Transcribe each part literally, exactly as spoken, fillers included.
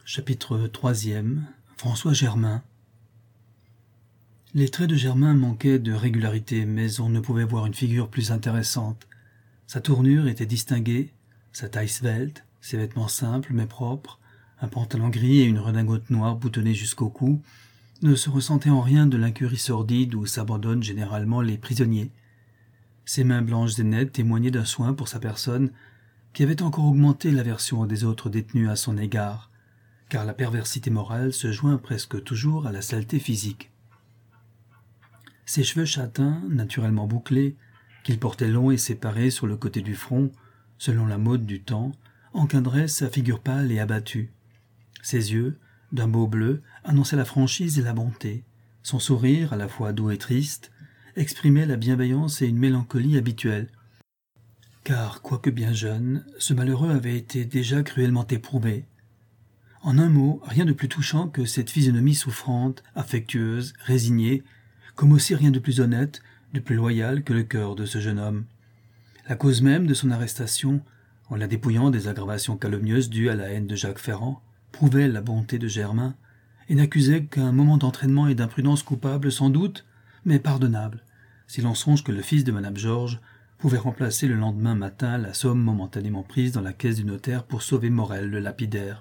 Chapitre troisième. François Germain. Les traits de Germain manquaient de régularité, mais on ne pouvait voir une figure plus intéressante. Sa tournure était distinguée, sa taille svelte, ses vêtements simples mais propres, un pantalon gris et une redingote noire boutonnée jusqu'au cou, ne se ressentaient en rien de l'incurie sordide où s'abandonnent généralement les prisonniers. Ses mains blanches et nettes témoignaient d'un soin pour sa personne qui avait encore augmenté l'aversion des autres détenus à son égard, car la perversité morale se joint presque toujours à la saleté physique. Ses cheveux châtains, naturellement bouclés, qu'il portait longs et séparés sur le côté du front, selon la mode du temps, encadraient sa figure pâle et abattue. Ses yeux, d'un beau bleu, annonçaient la franchise et la bonté. Son sourire, à la fois doux et triste, exprimait la bienveillance et une mélancolie habituelle. Car, quoique bien jeune, ce malheureux avait été déjà cruellement éprouvé. En un mot, rien de plus touchant que cette physionomie souffrante, affectueuse, résignée, comme aussi rien de plus honnête, de plus loyal que le cœur de ce jeune homme. La cause même de son arrestation, en la dépouillant des aggravations calomnieuses dues à la haine de Jacques Ferrand, prouvait la bonté de Germain, et n'accusait qu'un moment d'entraînement et d'imprudence coupable sans doute, mais pardonnable, si l'on songe que le fils de Madame Georges pouvait remplacer le lendemain matin la somme momentanément prise dans la caisse du notaire pour sauver Morel le lapidaire.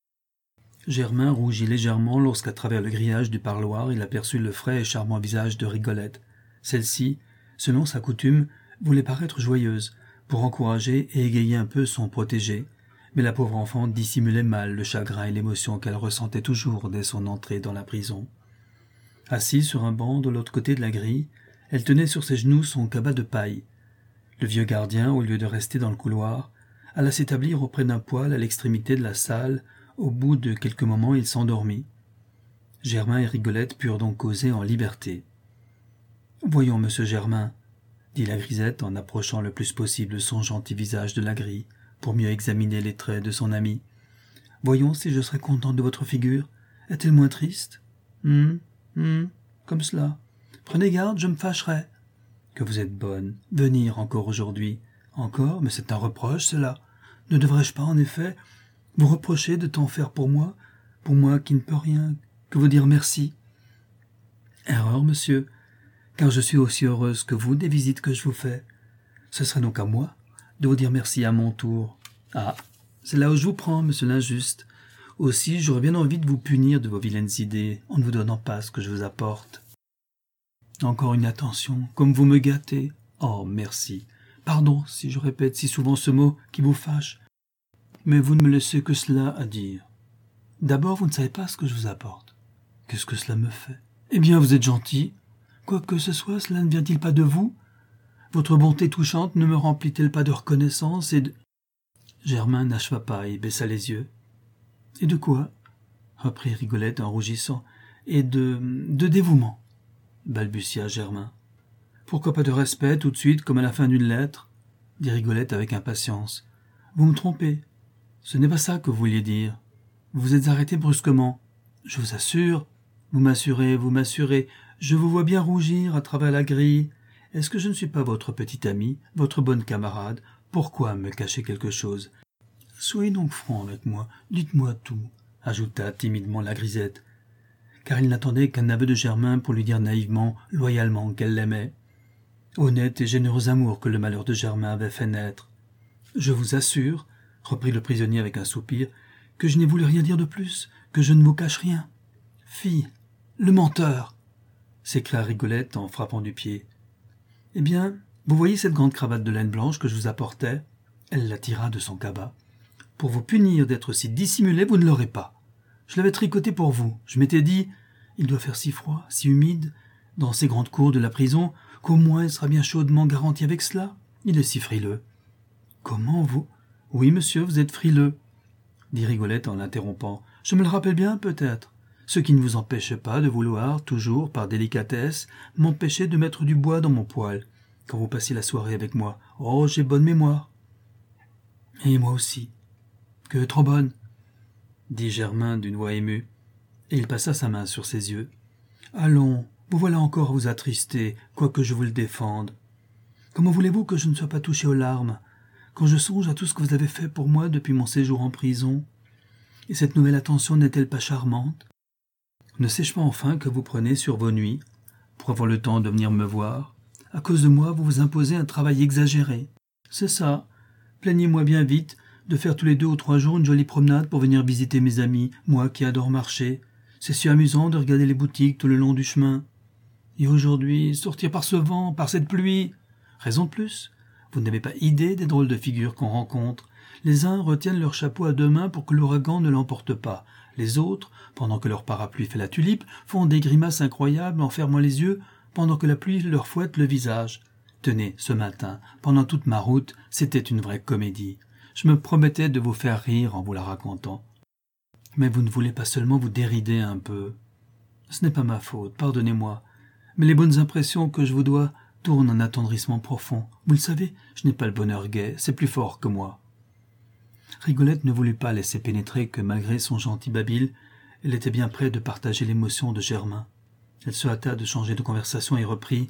Germain rougit légèrement lorsqu'à travers le grillage du parloir il aperçut le frais et charmant visage de Rigolette. Celle-ci, selon sa coutume, voulait paraître joyeuse, pour encourager et égayer un peu son protégé, mais la pauvre enfant dissimulait mal le chagrin et l'émotion qu'elle ressentait toujours dès son entrée dans la prison. Assise sur un banc de l'autre côté de la grille, elle tenait sur ses genoux son cabas de paille. Le vieux gardien, au lieu de rester dans le couloir, alla s'établir auprès d'un poêle à l'extrémité de la salle. Au bout de quelques moments, il s'endormit. Germain et Rigolette purent donc causer en liberté. « Voyons, monsieur Germain, » dit la grisette en approchant le plus possible son gentil visage de la grille pour mieux examiner les traits de son ami. « Voyons si je serais contente de votre figure. Est-elle moins triste ? Hum, hum, comme cela. Prenez garde, je me fâcherai. Que vous êtes bonne. Venir encore aujourd'hui. Encore, mais c'est un reproche, cela. Ne devrais-je pas, en effet, vous reprocher de tant faire pour moi, pour moi qui ne peux rien que vous dire merci. Erreur, monsieur, car je suis aussi heureuse que vous des visites que je vous fais. Ce serait donc à moi de vous dire merci à mon tour. Ah, c'est là où je vous prends, monsieur l'injuste. Aussi, j'aurais bien envie de vous punir de vos vilaines idées, en ne vous donnant pas ce que je vous apporte. Encore une attention, comme vous me gâtez. Oh, merci. Pardon si je répète si souvent ce mot qui vous fâche. Mais vous ne me laissez que cela à dire. D'abord, vous ne savez pas ce que je vous apporte. Qu'est-ce que cela me fait? Eh bien, vous êtes gentil. Quoi que ce soit, cela ne vient-il pas de vous? Votre bonté touchante ne me remplit-elle pas de reconnaissance et de... Germain n'acheva pas et baissa les yeux. Et de quoi? Reprit Rigolette en rougissant. Et de... de dévouement, balbutia Germain. Pourquoi pas de respect tout de suite, comme à la fin d'une lettre? Dit Rigolette avec impatience. Vous me trompez. Ce n'est pas ça que vous vouliez dire. Vous vous êtes arrêté brusquement. Je vous assure, vous m'assurez, vous m'assurez, je vous vois bien rougir à travers la grille. Est-ce que je ne suis pas votre petite amie, votre bonne camarade? Pourquoi me cacher quelque chose? Soyez donc franc avec moi, dites-moi tout, ajouta timidement la grisette, car il n'attendait qu'un aveu de Germain pour lui dire naïvement, loyalement qu'elle l'aimait. Honnête et généreux amour que le malheur de Germain avait fait naître. Je vous assure, reprit le prisonnier avec un soupir, que je n'ai voulu rien dire de plus, que je ne vous cache rien. Fille, le menteur, s'écria Rigolette en frappant du pied. Eh bien, vous voyez cette grande cravate de laine blanche que je vous apportais? Elle la tira de son cabas. Pour vous punir d'être si dissimulé, vous ne l'aurez pas. Je l'avais tricotée pour vous. Je m'étais dit, il doit faire si froid, si humide, dans ces grandes cours de la prison, qu'au moins il sera bien chaudement garanti avec cela. Il est si frileux. Comment vous... Oui, monsieur, vous êtes frileux, dit Rigolette en l'interrompant. Je me le rappelle bien, peut-être. Ce qui ne vous empêche pas de vouloir, toujours, par délicatesse, m'empêcher de mettre du bois dans mon poêle, quand vous passez la soirée avec moi. Oh, j'ai bonne mémoire. Et moi aussi. Que trop bonne, dit Germain d'une voix émue, et il passa sa main sur ses yeux. Allons, vous voilà encore à vous attrister, quoique je vous le défende. Comment voulez-vous que je ne sois pas touché aux larmes, quand je songe à tout ce que vous avez fait pour moi depuis mon séjour en prison? Et cette nouvelle attention n'est-elle pas charmante? Ne sais-je pas enfin que vous prenez sur vos nuits, pour avoir le temps de venir me voir? À cause de moi, vous vous imposez un travail exagéré. C'est ça. Plaignez-moi bien vite de faire tous les deux ou trois jours une jolie promenade pour venir visiter mes amis, moi qui adore marcher. C'est si amusant de regarder les boutiques tout le long du chemin. Et aujourd'hui, sortir par ce vent, par cette pluie. Raison de plus. Vous n'avez pas idée des drôles de figures qu'on rencontre. Les uns retiennent leur chapeau à deux mains pour que l'ouragan ne l'emporte pas. Les autres, pendant que leur parapluie fait la tulipe, font des grimaces incroyables en fermant les yeux pendant que la pluie leur fouette le visage. Tenez, ce matin, pendant toute ma route, c'était une vraie comédie. Je me promettais de vous faire rire en vous la racontant. Mais vous ne voulez pas seulement vous dérider un peu. Ce n'est pas ma faute, pardonnez-moi. Mais les bonnes impressions que je vous dois tournent en attendrissement profond. Vous le savez, je n'ai pas le bonheur gai, c'est plus fort que moi. Rigolette ne voulut pas laisser pénétrer que, malgré son gentil babil, elle était bien près de partager l'émotion de Germain. Elle se hâta de changer de conversation et reprit.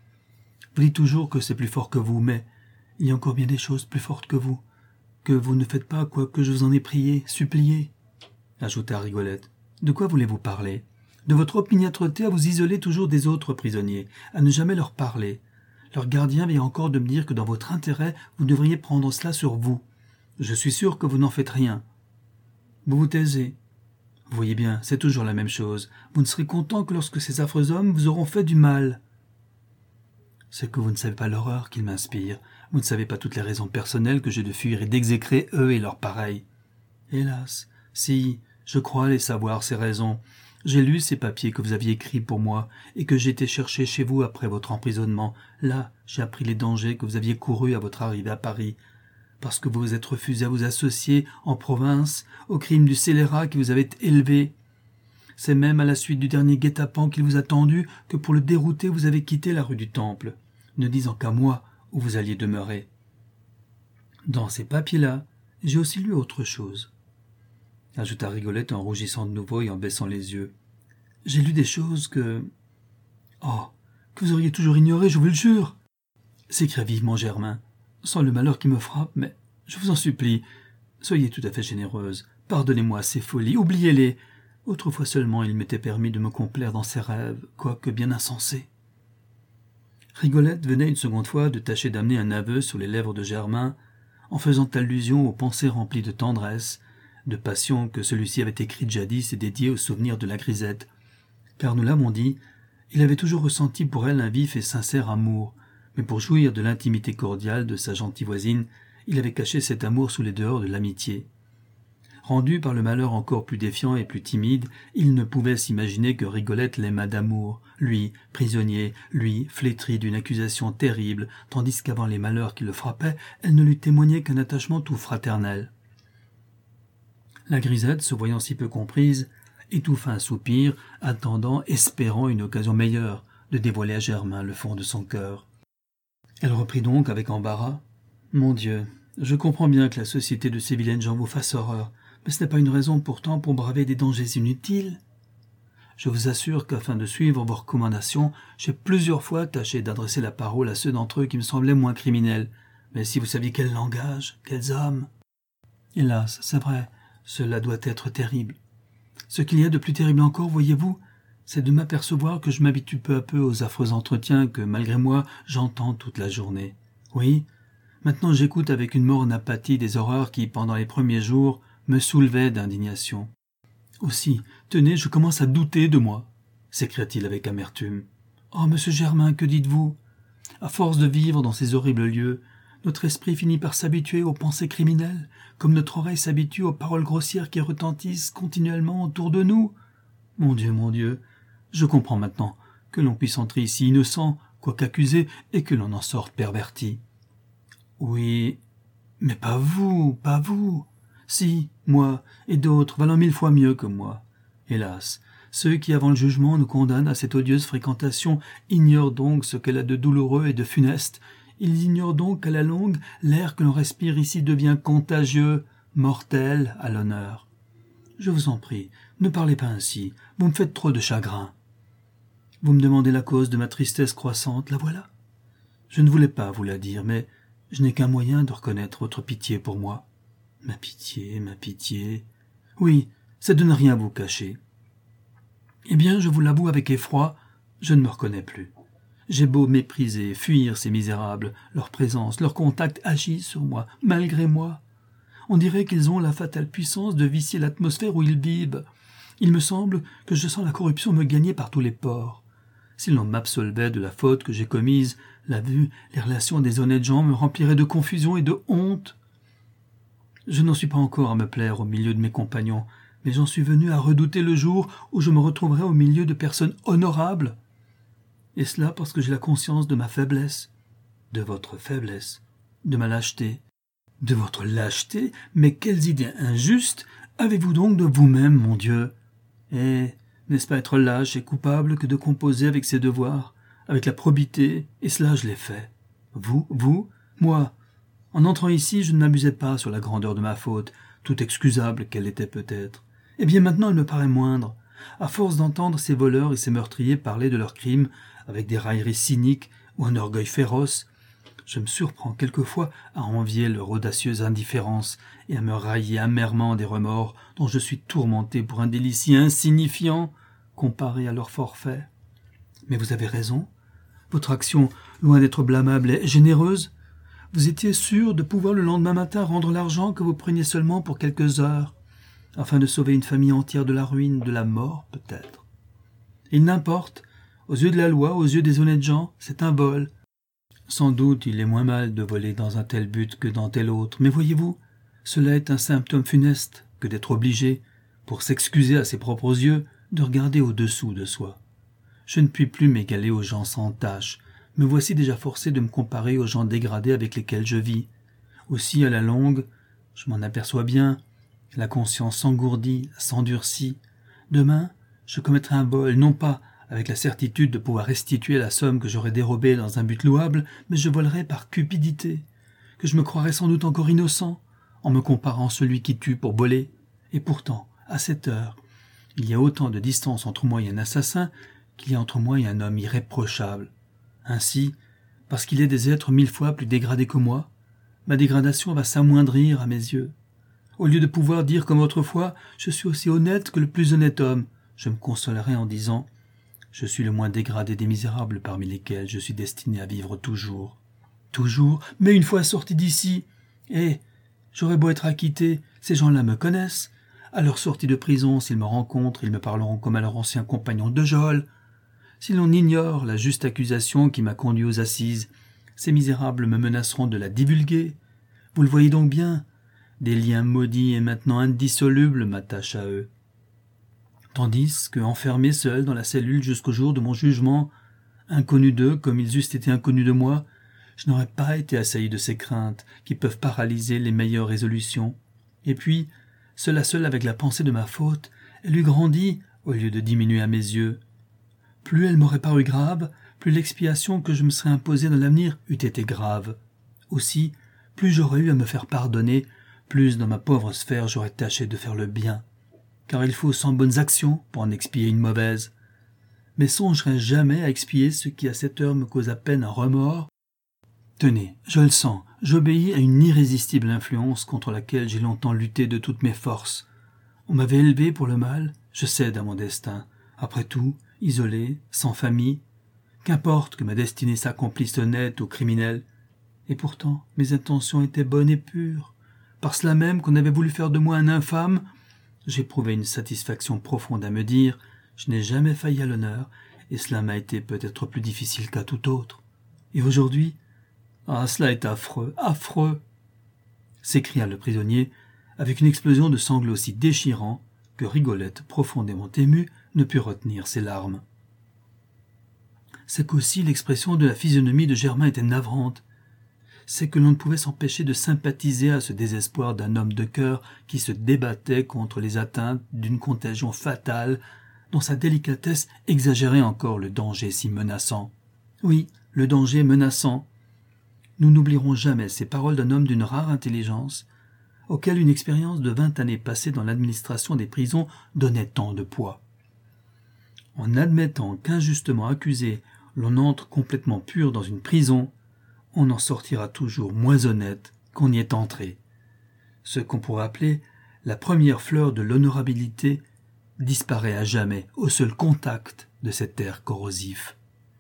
« Vous dites toujours que c'est plus fort que vous, mais il y a encore bien des choses plus fortes que vous, que vous ne faites pas quoique je vous en ai prié, supplié. » ajouta Rigolette. « De quoi voulez-vous parler ? De votre opiniâtreté à vous isoler toujours des autres prisonniers, à ne jamais leur parler. Leur gardien vient encore de me dire que dans votre intérêt, vous devriez prendre cela sur vous. Je suis sûr que vous n'en faites rien. Vous vous taisez. Vous voyez bien, c'est toujours la même chose. Vous ne serez content que lorsque ces affreux hommes vous auront fait du mal. C'est que vous ne savez pas l'horreur qu'ils m'inspirent. Vous ne savez pas toutes les raisons personnelles que j'ai de fuir et d'exécrer eux et leurs pareils. Hélas, si, je crois les savoir, ces raisons. J'ai lu ces papiers que vous aviez écrits pour moi et que j'ai été chercher chez vous après votre emprisonnement. Là, j'ai appris les dangers que vous aviez courus à votre arrivée à Paris, parce que vous vous êtes refusé à vous associer en province au crime du scélérat qui vous avait élevé. C'est même à la suite du dernier guet-apens qu'il vous a tendu que pour le dérouter vous avez quitté la rue du Temple, ne disant qu'à moi où vous alliez demeurer. Dans ces papiers-là, j'ai aussi lu autre chose, ajouta Rigolette en rougissant de nouveau et en baissant les yeux. J'ai lu des choses que... Oh, que vous auriez toujours ignorées, je vous le jure, s'écria vivement Germain, sans le malheur qui me frappe, mais je vous en supplie, soyez tout à fait généreuse, pardonnez-moi ces folies, oubliez-les. Autrefois seulement il m'était permis de me complaire dans ces rêves, quoique bien insensés. Rigolette venait une seconde fois de tâcher d'amener un aveu sur les lèvres de Germain, en faisant allusion aux pensées remplies de tendresse, de passion que celui-ci avait écrites jadis et dédiées au souvenir de la grisette. Car nous l'avons dit, il avait toujours ressenti pour elle un vif et sincère amour, mais pour jouir de l'intimité cordiale de sa gentille voisine, il avait caché cet amour sous les dehors de l'amitié. Rendu par le malheur encore plus défiant et plus timide, il ne pouvait s'imaginer que Rigolette l'aimât d'amour, lui, prisonnier, lui, flétri d'une accusation terrible, tandis qu'avant les malheurs qui le frappaient, elle ne lui témoignait qu'un attachement tout fraternel. La grisette, se voyant si peu comprise, étouffa un soupir, attendant, espérant une occasion meilleure de dévoiler à Germain le fond de son cœur. Elle reprit donc avec embarras. « Mon Dieu, je comprends bien que la société de ces vilaines gens vous fasse horreur, mais ce n'est pas une raison pourtant pour braver des dangers inutiles. Je vous assure qu'afin de suivre vos recommandations, j'ai plusieurs fois tâché d'adresser la parole à ceux d'entre eux qui me semblaient moins criminels. Mais si vous saviez quel langage, quels hommes... Hélas, c'est vrai, cela doit être terrible. Ce qu'il y a de plus terrible encore, voyez-vous, c'est de m'apercevoir que je m'habitue peu à peu aux affreux entretiens que, malgré moi, j'entends toute la journée. Oui, maintenant j'écoute avec une morne apathie des horreurs qui, pendant les premiers jours, me soulevaient d'indignation. Aussi, tenez, je commence à douter de moi, s'écria-t-il avec amertume. Oh, monsieur Germain, que dites-vous? À force de vivre dans ces horribles lieux, notre esprit finit par s'habituer aux pensées criminelles, comme notre oreille s'habitue aux paroles grossières qui retentissent continuellement autour de nous. Mon Dieu, mon Dieu, je comprends maintenant que l'on puisse entrer ici innocent, quoique accusé, et que l'on en sorte perverti. Oui, mais pas vous, pas vous. Si, moi, et d'autres, valant mille fois mieux que moi. Hélas, ceux qui, avant le jugement, nous condamnent à cette odieuse fréquentation ignorent donc ce qu'elle a de douloureux et de funeste. Ils ignorent donc qu'à la longue, l'air que l'on respire ici devient contagieux, mortel à l'honneur. Je vous en prie, ne parlez pas ainsi, vous me faites trop de chagrin. Vous me demandez la cause de ma tristesse croissante, la voilà. Je ne voulais pas vous la dire, mais je n'ai qu'un moyen de reconnaître votre pitié pour moi. Ma pitié, ma pitié. Oui, c'est de ne rien vous cacher. Eh bien, je vous l'avoue avec effroi, je ne me reconnais plus. J'ai beau mépriser, fuir ces misérables, leur présence, leur contact agit sur moi, malgré moi. On dirait qu'ils ont la fatale puissance de vicier l'atmosphère où ils vivent. Il me semble que je sens la corruption me gagner par tous les pores. Si l'on m'absolvait de la faute que j'ai commise, la vue, les relations des honnêtes gens me rempliraient de confusion et de honte. Je n'en suis pas encore à me plaire au milieu de mes compagnons, mais j'en suis venu à redouter le jour où je me retrouverai au milieu de personnes honorables. Et cela parce que j'ai la conscience de ma faiblesse, de votre faiblesse, de ma lâcheté. De votre lâcheté? Mais quelles idées injustes avez-vous donc de vous-même, mon Dieu? Eh, n'est-ce pas être lâche et coupable que de composer avec ses devoirs, avec la probité, et cela je l'ai fait. Vous, vous, moi. En entrant ici, je ne m'amusais pas sur la grandeur de ma faute, toute excusable qu'elle était peut-être. Eh bien maintenant elle me paraît moindre. À force d'entendre ces voleurs et ces meurtriers parler de leurs crimes avec des railleries cyniques ou un orgueil féroce, je me surprends quelquefois à envier leur audacieuse indifférence et à me railler amèrement des remords dont je suis tourmenté pour un délit si insignifiant comparé à leur forfait. Mais vous avez raison. Votre action, loin d'être blâmable, est généreuse. Vous étiez sûr de pouvoir le lendemain matin rendre l'argent que vous preniez seulement pour quelques heures, afin de sauver une famille entière de la ruine, de la mort peut-être. Il n'importe, aux yeux de la loi, aux yeux des honnêtes gens, c'est un vol. Sans doute il est moins mal de voler dans un tel but que dans tel autre, mais voyez-vous, cela est un symptôme funeste que d'être obligé, pour s'excuser à ses propres yeux, de regarder au-dessous de soi. Je ne puis plus m'égaler aux gens sans tâche, me voici déjà forcé de me comparer aux gens dégradés avec lesquels je vis. Aussi, à la longue, je m'en aperçois bien, la conscience s'engourdit, s'endurcit. Demain, je commettrai un vol, non pas avec la certitude de pouvoir restituer la somme que j'aurais dérobée dans un but louable, mais je volerai par cupidité, que je me croirais sans doute encore innocent, en me comparant celui qui tue pour voler. Et pourtant, à cette heure, il y a autant de distance entre moi et un assassin qu'il y a entre moi et un homme irréprochable. Ainsi, parce qu'il est des êtres mille fois plus dégradés que moi, ma dégradation va s'amoindrir à mes yeux. Au lieu de pouvoir dire comme autrefois « je suis aussi honnête que le plus honnête homme », je me consolerai en disant « je suis le moins dégradé des misérables parmi lesquels je suis destiné à vivre toujours. » Toujours, mais une fois sorti d'ici, eh, j'aurais beau être acquitté, ces gens-là me connaissent. À leur sortie de prison, s'ils me rencontrent, ils me parleront comme à leur ancien compagnon de geôle. Si l'on ignore la juste accusation qui m'a conduit aux assises, ces misérables me menaceront de la divulguer. Vous le voyez donc bien, des liens maudits et maintenant indissolubles m'attachent à eux. Tandis que, enfermé seul dans la cellule jusqu'au jour de mon jugement, inconnu d'eux comme ils eussent été inconnus de moi, je n'aurais pas été assailli de ces craintes qui peuvent paralyser les meilleures résolutions. Et puis, seul à seul avec la pensée de ma faute, elle eût grandi au lieu de diminuer à mes yeux. Plus elle m'aurait paru grave, plus l'expiation que je me serais imposée dans l'avenir eût été grave. Aussi, plus j'aurais eu à me faire pardonner, plus dans ma pauvre sphère j'aurais tâché de faire le bien. Car il faut cent bonnes actions pour en expier une mauvaise. Mais songerais-je jamais à expier ce qui à cette heure me cause à peine un remords? Tenez, je le sens, j'obéis à une irrésistible influence contre laquelle j'ai longtemps lutté de toutes mes forces. On m'avait élevé pour le mal, je cède à mon destin. Après tout, isolé, sans famille, qu'importe que ma destinée s'accomplisse honnête ou criminelle. Et pourtant, mes intentions étaient bonnes et pures. Par cela même qu'on avait voulu faire de moi un infâme, j'éprouvais une satisfaction profonde à me dire « je n'ai jamais failli à l'honneur, et cela m'a été peut-être plus difficile qu'à tout autre. Et aujourd'hui, ah, cela est affreux, affreux !» s'écria le prisonnier, avec une explosion de sanglots si déchirants que Rigolette, profondément émue, ne put retenir ses larmes. C'est qu'aussi l'expression de la physionomie de Germain était navrante. C'est que l'on ne pouvait s'empêcher de sympathiser à ce désespoir d'un homme de cœur qui se débattait contre les atteintes d'une contagion fatale dont sa délicatesse exagérait encore le danger si menaçant. Oui, le danger menaçant. Nous n'oublierons jamais ces paroles d'un homme d'une rare intelligence, auquel une expérience de vingt années passées dans l'administration des prisons donnait tant de poids. En admettant qu'injustement accusé, l'on entre complètement pur dans une prison, on en sortira toujours moins honnête qu'on y est entré. Ce qu'on pourrait appeler la première fleur de l'honorabilité disparaît à jamais au seul contact de cet air corrosif.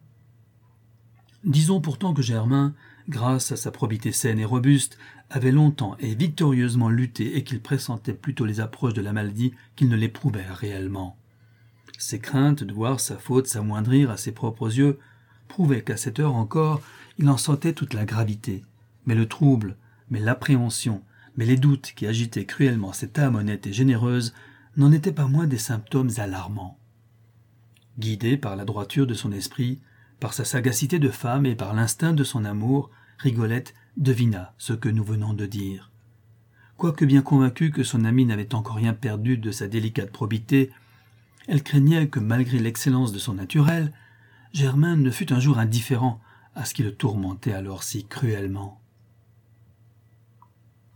Disons pourtant que Germain, grâce à sa probité saine et robuste, avait longtemps et victorieusement lutté et qu'il pressentait plutôt les approches de la maladie qu'il ne l'éprouvait réellement. Ses craintes de voir sa faute s'amoindrir à ses propres yeux prouvaient qu'à cette heure encore, il en sentait toute la gravité. Mais le trouble, mais l'appréhension, mais les doutes qui agitaient cruellement cette âme honnête et généreuse n'en étaient pas moins des symptômes alarmants. Guidée par la droiture de son esprit, par sa sagacité de femme et par l'instinct de son amour, Rigolette devina ce que nous venons de dire. Quoique bien convaincue que son amie n'avait encore rien perdu de sa délicate probité, elle craignait que, malgré l'excellence de son naturel, Germain ne fût un jour indifférent à ce qui le tourmentait alors si cruellement.